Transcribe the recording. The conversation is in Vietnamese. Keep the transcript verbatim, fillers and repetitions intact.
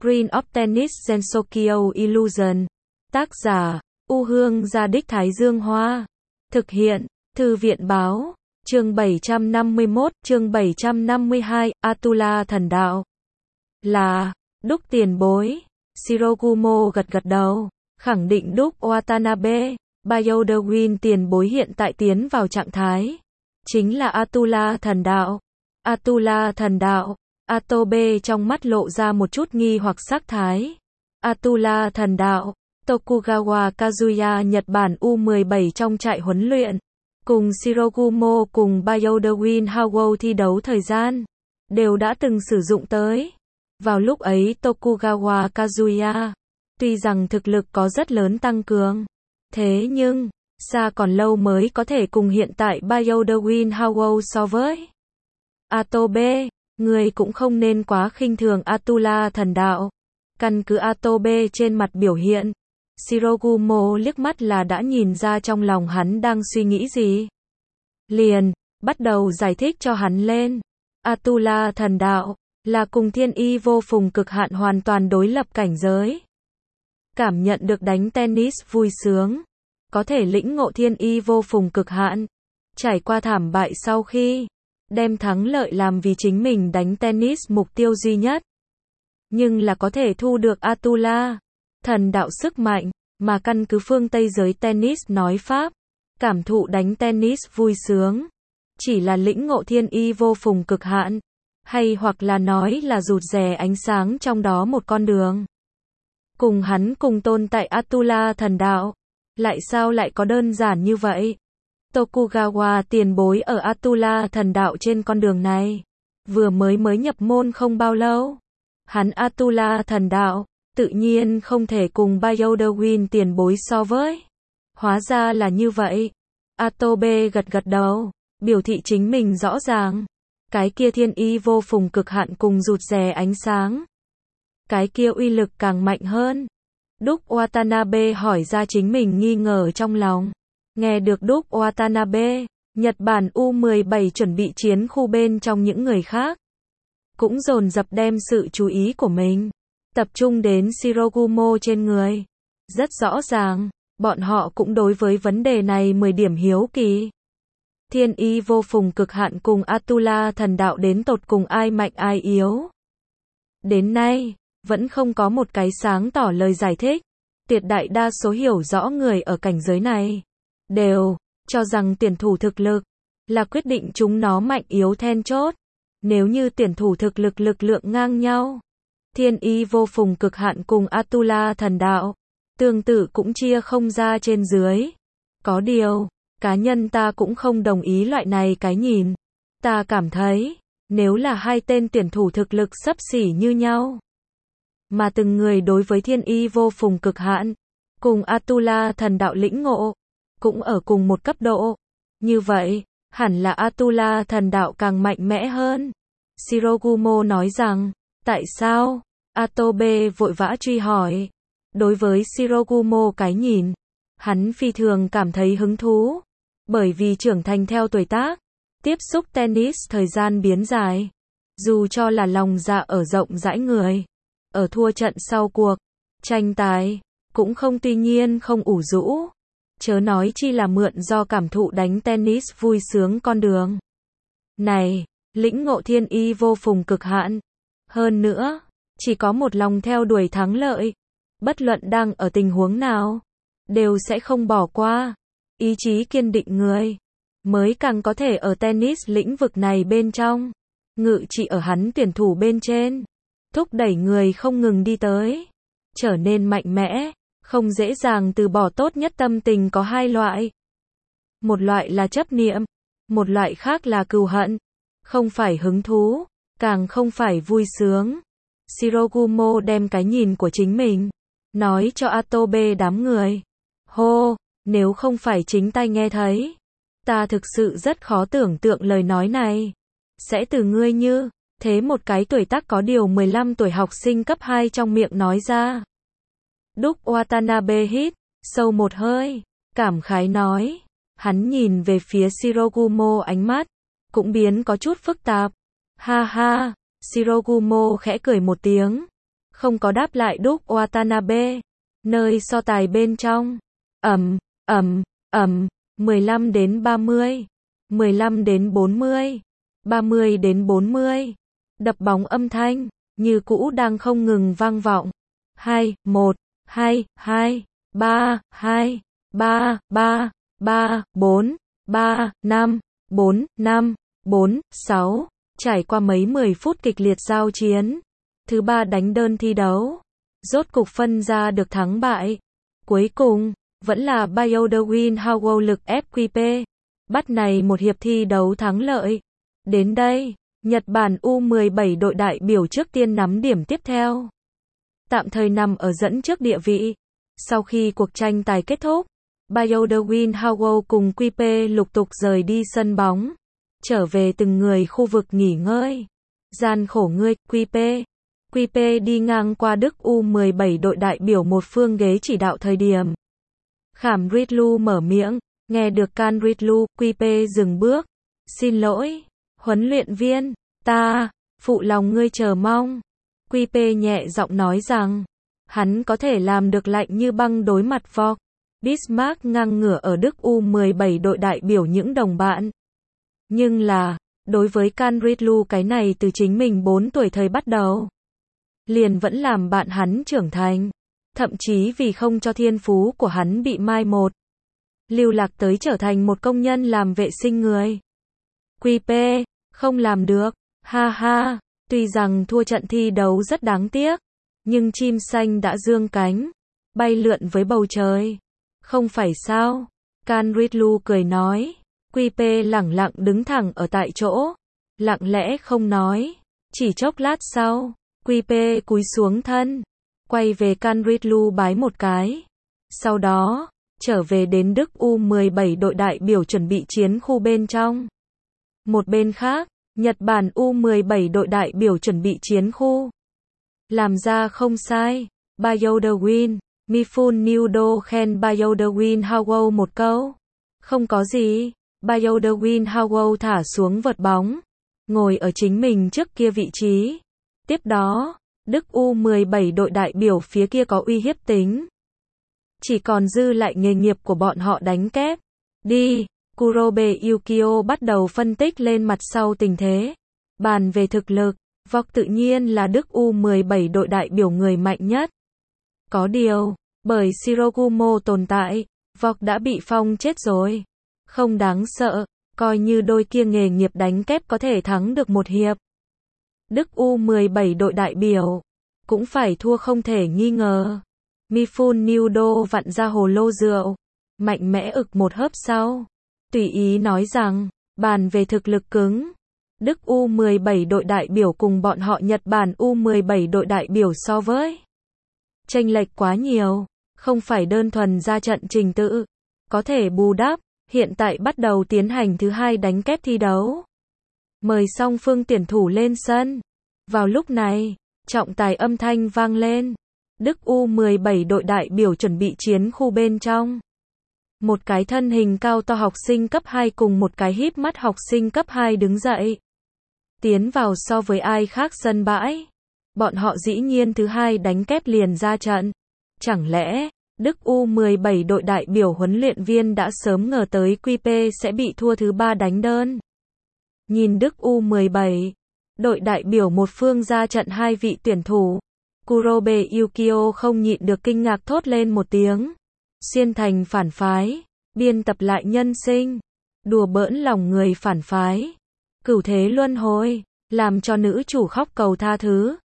Screen of Tennis Gensokyo Illusion. Tác giả, U Hương Gia Đích Thái Dương Hoa. Thực hiện, Thư viện Báo. Chương bảy trăm năm mươi mốt, chương bảy trăm năm mươi hai, Atula Thần Đạo. Là, Đúc tiền bối. Shirogumo gật gật đầu, khẳng định Đúc Watanabe, Bioderwin tiền bối hiện tại tiến vào trạng thái. Chính là Atula Thần Đạo. Atula Thần Đạo. Atobe trong mắt lộ ra một chút nghi hoặc sắc thái. Atula Thần Đạo. Tokugawa Kazuya Nhật Bản U mười bảy trong trại huấn luyện. Cùng Shirogumo cùng Bioderwin Hawo thi đấu thời gian. Đều đã từng sử dụng tới. Vào lúc ấy Tokugawa Kazuya, tuy rằng thực lực có rất lớn tăng cường. Thế nhưng, xa còn lâu mới có thể cùng hiện tại Bioderwin Hawo so với. Atobe, người cũng không nên quá khinh thường Atula Thần Đạo. Căn cứ Atobe trên mặt biểu hiện, Shirogumo liếc mắt là đã nhìn ra trong lòng hắn đang suy nghĩ gì. Liền, bắt đầu giải thích cho hắn lên. Atula Thần Đạo, là cùng thiên y vô phùng cực hạn hoàn toàn đối lập cảnh giới. Cảm nhận được đánh tennis vui sướng. Có thể lĩnh ngộ thiên y vô phùng cực hạn. Trải qua thảm bại sau khi đem thắng lợi làm vì chính mình đánh tennis mục tiêu duy nhất. Nhưng là có thể thu được Atula Thần Đạo sức mạnh, mà căn cứ phương Tây giới tennis nói pháp, cảm thụ đánh tennis vui sướng, chỉ là lĩnh ngộ thiên y vô phùng cực hạn, hay hoặc là nói là rụt rè ánh sáng trong đó một con đường. Cùng hắn cùng tồn tại Atula Thần Đạo, lại sao lại có đơn giản như vậy? Tokugawa tiền bối ở Atula Thần Đạo trên con đường này, vừa mới mới nhập môn không bao lâu. Hắn Atula Thần Đạo, tự nhiên không thể cùng Bioderwin tiền bối so với. Hóa ra là như vậy. Atobe gật gật đầu, biểu thị chính mình rõ ràng. Cái kia thiên y vô phùng cực hạn cùng rụt rè ánh sáng. Cái kia uy lực càng mạnh hơn. Đúc Watanabe hỏi ra chính mình nghi ngờ trong lòng. Nghe được Đúc Watanabe, Nhật Bản U mười bảy chuẩn bị chiến khu bên trong những người khác. Cũng dồn dập đem sự chú ý của mình tập trung đến Shirogumo trên người. Rất rõ ràng, bọn họ cũng đối với vấn đề này mười điểm hiếu kỳ. Thiên y vô phùng cực hạn cùng Atula Thần Đạo đến tột cùng ai mạnh ai yếu. Đến nay, vẫn không có một cái sáng tỏ lời giải thích. Tuyệt đại đa số hiểu rõ người ở cảnh giới này, đều cho rằng tuyển thủ thực lực là quyết định chúng nó mạnh yếu then chốt. Nếu như tuyển thủ thực lực lực lượng ngang nhau, thiên y vô phùng cực hạn cùng Atula Thần Đạo, tương tự cũng chia không ra trên dưới. Có điều, cá nhân ta cũng không đồng ý loại này cái nhìn. Ta cảm thấy, nếu là hai tên tuyển thủ thực lực xấp xỉ như nhau, mà từng người đối với thiên y vô phùng cực hạn, cùng Atula Thần Đạo lĩnh ngộ, cũng ở cùng một cấp độ. Như vậy, hẳn là Atula Thần Đạo càng mạnh mẽ hơn. Shirogumo nói rằng, tại sao? Atobe vội vã truy hỏi. Đối với Shirogumo cái nhìn, hắn phi thường cảm thấy hứng thú. Bởi vì trưởng thành theo tuổi tác, tiếp xúc tennis thời gian biến dài. Dù cho là lòng dạ ở rộng rãi người, ở thua trận sau cuộc tranh tài, cũng không tuy nhiên không ủ rũ. Chớ nói chi là mượn do cảm thụ đánh tennis vui sướng con đường này, lĩnh ngộ thiên y vô phùng cực hạn. Hơn nữa, chỉ có một lòng theo đuổi thắng lợi. Bất luận đang ở tình huống nào, đều sẽ không bỏ qua. Ý chí kiên định người, mới càng có thể ở tennis lĩnh vực này bên trong, ngự trị ở hắn tuyển thủ bên trên. Thúc đẩy người không ngừng đi tới, trở nên mạnh mẽ, không dễ dàng từ bỏ. Tốt nhất tâm tình có hai loại. Một loại là chấp niệm, một loại khác là cừu hận. Không phải hứng thú, càng không phải vui sướng. Shirogumo đem cái nhìn của chính mình nói cho Atobe đám người. Hô, nếu không phải chính tai nghe thấy, ta thực sự rất khó tưởng tượng lời nói này sẽ từ ngươi như thế một cái tuổi tác có điều mười lăm tuổi học sinh cấp hai trong miệng nói ra. Đúc Watanabe hít sâu một hơi, cảm khái nói. Hắn nhìn về phía Shirogumo, ánh mắt cũng biến có chút phức tạp. Ha ha, Shirogumo khẽ cười một tiếng, Không có đáp lại Duke Watanabe. Nơi so tài bên trong. Ầm, ầm, ầm, mười lăm đến ba mươi, mười lăm đến bốn mươi, ba mươi đến bốn mươi. Đập bóng âm thanh như cũ đang không ngừng vang vọng. hai, một, hai, hai, ba, hai, ba, ba, ba, bốn, ba, năm, bốn, năm, bốn, sáu. Trải qua mấy mười phút kịch liệt giao chiến, thứ ba đánh đơn thi đấu, rốt cục phân ra được thắng bại. Cuối cùng, vẫn là Bayodawin Howell lực ép quy pê. Bắt này một hiệp thi đấu thắng lợi. Đến đây, Nhật Bản U mười bảy đội đại biểu trước tiên nắm điểm tiếp theo. Tạm thời nằm ở dẫn trước địa vị. Sau khi cuộc tranh tài kết thúc, Bayodawin Howell cùng quy pê lục tục rời đi sân bóng, trở về từng người khu vực nghỉ ngơi. Gian khổ ngươi, quy pê. quy pê đi ngang qua Đức U mười bảy đội đại biểu một phương ghế chỉ đạo thời điểm. Khảm Ritlu mở miệng, nghe được Can Ritlu, quy pê dừng bước. Xin lỗi, huấn luyện viên, ta, phụ lòng ngươi chờ mong. quy pê nhẹ giọng nói rằng, hắn có thể làm được lạnh như băng đối mặt Vok. Bismarck ngang ngửa ở Đức U mười bảy đội đại biểu những đồng bạn. Nhưng là, đối với Can Ritlu cái này từ chính mình bốn tuổi thời bắt đầu, liền vẫn làm bạn hắn trưởng thành. Thậm chí vì không cho thiên phú của hắn bị mai một, lưu lạc tới trở thành một công nhân làm vệ sinh người. quy pê, không làm được, ha ha, tuy rằng thua trận thi đấu rất đáng tiếc, nhưng chim xanh đã dương cánh, bay lượn với bầu trời. Không phải sao? Can Ritlu cười nói. quy pê lẳng lặng đứng thẳng ở tại chỗ, lặng lẽ không nói. Chỉ chốc lát sau, quy pê cúi xuống thân, quay về Can Ritlu bái một cái. Sau đó, trở về đến Đức U mười bảy đội đại biểu chuẩn bị chiến khu bên trong. Một bên khác, Nhật Bản U mười bảy đội đại biểu chuẩn bị chiến khu. Làm ra không sai, Bayodawin, Mifun Nudo khen Bayodawin Howell một câu. Không có gì, Bayodawin Howell thả xuống vợt bóng, ngồi ở chính mình trước kia vị trí. Tiếp đó, Đức U mười bảy đội đại biểu phía kia có uy hiếp tính. Chỉ còn dư lại nghề nghiệp của bọn họ đánh kép. Đi, Kurobe Yukio bắt đầu phân tích lên mặt sau tình thế. Bàn về thực lực, Vok tự nhiên là Đức U mười bảy đội đại biểu người mạnh nhất. Có điều, bởi Shirogumo tồn tại, Vok đã bị phong chết rồi. Không đáng sợ, coi như đôi kia nghề nghiệp đánh kép có thể thắng được một hiệp. Đức U mười bảy đội đại biểu cũng phải thua không thể nghi ngờ. Mifun Nudo vặn ra hồ lô rượu, mạnh mẽ ực một hớp sau, tùy ý nói rằng, bàn về thực lực cứng, Đức U mười bảy đội đại biểu cùng bọn họ Nhật Bản U mười bảy đội đại biểu so với chênh lệch quá nhiều, không phải đơn thuần ra trận trình tự, có thể bù đắp. Hiện tại bắt đầu tiến hành thứ hai đánh kép thi đấu. Mời song phương tuyển thủ lên sân. Vào lúc này, trọng tài âm thanh vang lên. Đức U mười bảy đội đại biểu chuẩn bị chiến khu bên trong. Một cái thân hình cao to học sinh cấp hai cùng một cái híp mắt học sinh cấp hai đứng dậy. Tiến vào so với ai khác sân bãi. Bọn họ dĩ nhiên thứ hai đánh kép liền ra trận. Chẳng lẽ, Đức U mười bảy đội đại biểu huấn luyện viên đã sớm ngờ tới quy pê sẽ bị thua thứ ba đánh đơn. Nhìn Đức U mười bảy, đội đại biểu một phương ra trận hai vị tuyển thủ. Kurobe Yukio không nhịn được kinh ngạc thốt lên một tiếng. Xuyên thành phản phái, biên tập lại nhân sinh, đùa bỡn lòng người phản phái. Cửu thế luân hồi, làm cho nữ chủ khóc cầu tha thứ.